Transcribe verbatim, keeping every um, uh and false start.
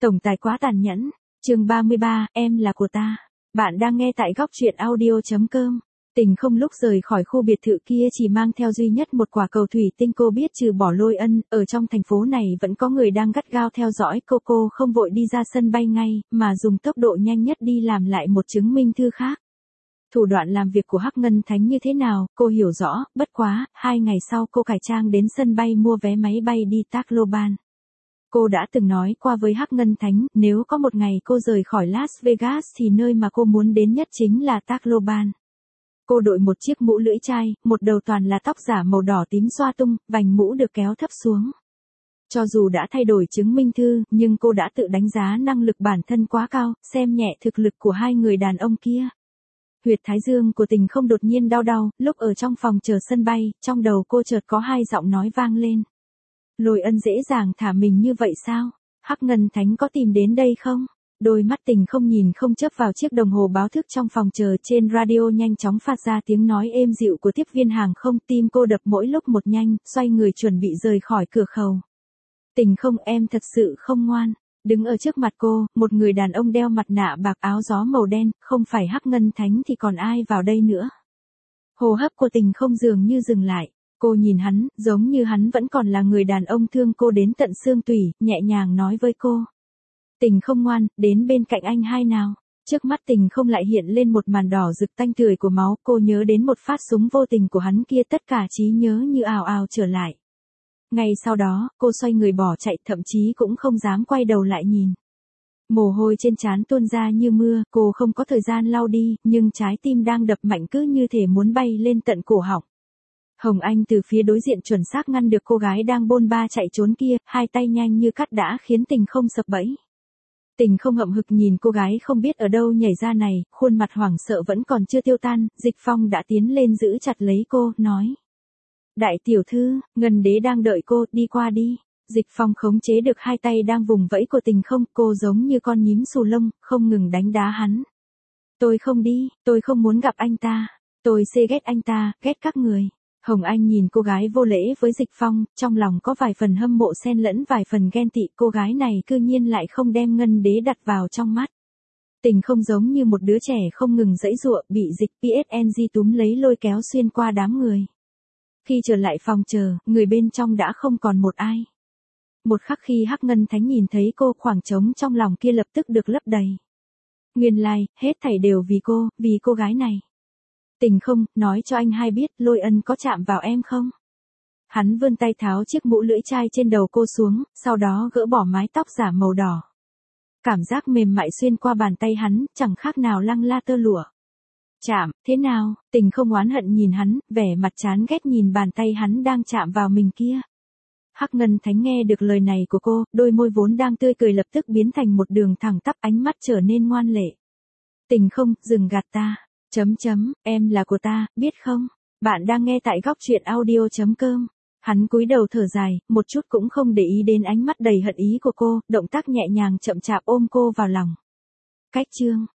Tổng tài quá tàn nhẫn. Chương ba mươi ba, em là của ta. Bạn đang nghe tại góc truyện audio chấm com. Tình không lúc rời khỏi khu biệt thự kia chỉ mang theo duy nhất một quả cầu thủy tinh. Cô biết trừ bỏ Lôi Ân, ở trong thành phố này vẫn có người đang gắt gao theo dõi cô. Cô không vội đi ra sân bay ngay, mà dùng tốc độ nhanh nhất đi làm lại một chứng minh thư khác. Thủ đoạn làm việc của Hắc Ngân Thánh như thế nào, cô hiểu rõ, bất quá, hai ngày sau cô cải trang đến sân bay mua vé máy bay đi Tacloban. Cô đã từng nói qua với Hắc Ngân Thánh, nếu có một ngày cô rời khỏi Las Vegas thì nơi mà cô muốn đến nhất chính là Tacloban. Cô đội một chiếc mũ lưỡi chai, một đầu toàn là tóc giả màu đỏ tím xoa tung, vành mũ được kéo thấp xuống. Cho dù đã thay đổi chứng minh thư, nhưng cô đã tự đánh giá năng lực bản thân quá cao, xem nhẹ thực lực của hai người đàn ông kia. Huyệt thái dương của Tình không đột nhiên đau đau, lúc ở trong phòng chờ sân bay, trong đầu cô chợt có hai giọng nói vang lên. Lôi Ân dễ dàng thả mình như vậy sao? Hắc Ngân Thánh có tìm đến đây không? Đôi mắt Tình không nhìn không chớp vào chiếc đồng hồ báo thức trong phòng chờ. Trên radio nhanh chóng phát ra tiếng nói êm dịu của tiếp viên hàng không. Tim cô đập mỗi lúc một nhanh, xoay người chuẩn bị rời khỏi cửa khẩu. Tình không, em thật sự không ngoan. Đứng ở trước mặt cô, một người đàn ông đeo mặt nạ bạc áo gió màu đen, không phải Hắc Ngân Thánh thì còn ai vào đây nữa. Hô hấp của Tình không dường như dừng lại. Cô nhìn hắn, giống như hắn vẫn còn là người đàn ông thương cô đến tận xương tủy, nhẹ nhàng nói với cô. Tình không ngoan, đến bên cạnh anh hai nào. Trước mắt Tình không lại hiện lên một màn đỏ rực tanh tưởi của máu. Cô nhớ đến một phát súng vô tình của hắn kia, tất cả trí nhớ như ào ào trở lại. Ngay sau đó, cô xoay người bỏ chạy, thậm chí cũng không dám quay đầu lại nhìn. Mồ hôi trên trán tuôn ra như mưa, cô không có thời gian lau đi, nhưng trái tim đang đập mạnh cứ như thể muốn bay lên tận cổ họng. Hồng Anh từ phía đối diện chuẩn xác ngăn được cô gái đang bôn ba chạy trốn kia, hai tay nhanh như cắt đã khiến Tình không sập bẫy. Tình không hậm hực nhìn cô gái không biết ở đâu nhảy ra này, khuôn mặt hoảng sợ vẫn còn chưa tiêu tan. Dịch Phong đã tiến lên giữ chặt lấy cô, nói. Đại tiểu thư, Ngân Đế đang đợi cô, đi qua đi. Dịch Phong khống chế được hai tay đang vùng vẫy của Tình không, cô giống như con nhím xù lông, không ngừng đánh đá hắn. Tôi không đi, tôi không muốn gặp anh ta. Tôi xê ghét anh ta, ghét các người. Hồng Anh nhìn cô gái vô lễ với Dịch Phong, trong lòng có vài phần hâm mộ xen lẫn vài phần ghen tị. Cô gái này cư nhiên lại không đem Ngân Đế đặt vào trong mắt. Tình không giống như một đứa trẻ không ngừng giãy giụa, bị Dịch pê ét en giê túm lấy lôi kéo xuyên qua đám người. Khi trở lại phòng chờ, người bên trong đã không còn một ai. Một khắc khi Hắc Ngân Thánh nhìn thấy cô, khoảng trống trong lòng kia lập tức được lấp đầy. Nguyên lai, like, hết thảy đều vì cô, vì cô gái này. Tình không, nói cho anh hai biết, Lôi Ân có chạm vào em không? Hắn vươn tay tháo chiếc mũ lưỡi chai trên đầu cô xuống, sau đó gỡ bỏ mái tóc giả màu đỏ. Cảm giác mềm mại xuyên qua bàn tay hắn, chẳng khác nào lăng la tơ lụa. Chạm, thế nào? Tình không oán hận nhìn hắn, vẻ mặt chán ghét nhìn bàn tay hắn đang chạm vào mình kia. Hắc Ngân Thánh nghe được lời này của cô, đôi môi vốn đang tươi cười lập tức biến thành một đường thẳng tắp, ánh mắt trở nên ngoan lệ. Tình không, dừng gạt ta. Chấm chấm, em là của ta, biết không? Bạn đang nghe tại góc truyện audio chấm com. Hắn cúi đầu thở dài, một chút cũng không để ý đến ánh mắt đầy hận ý của cô, động tác nhẹ nhàng chậm chạp ôm cô vào lòng. Cách chương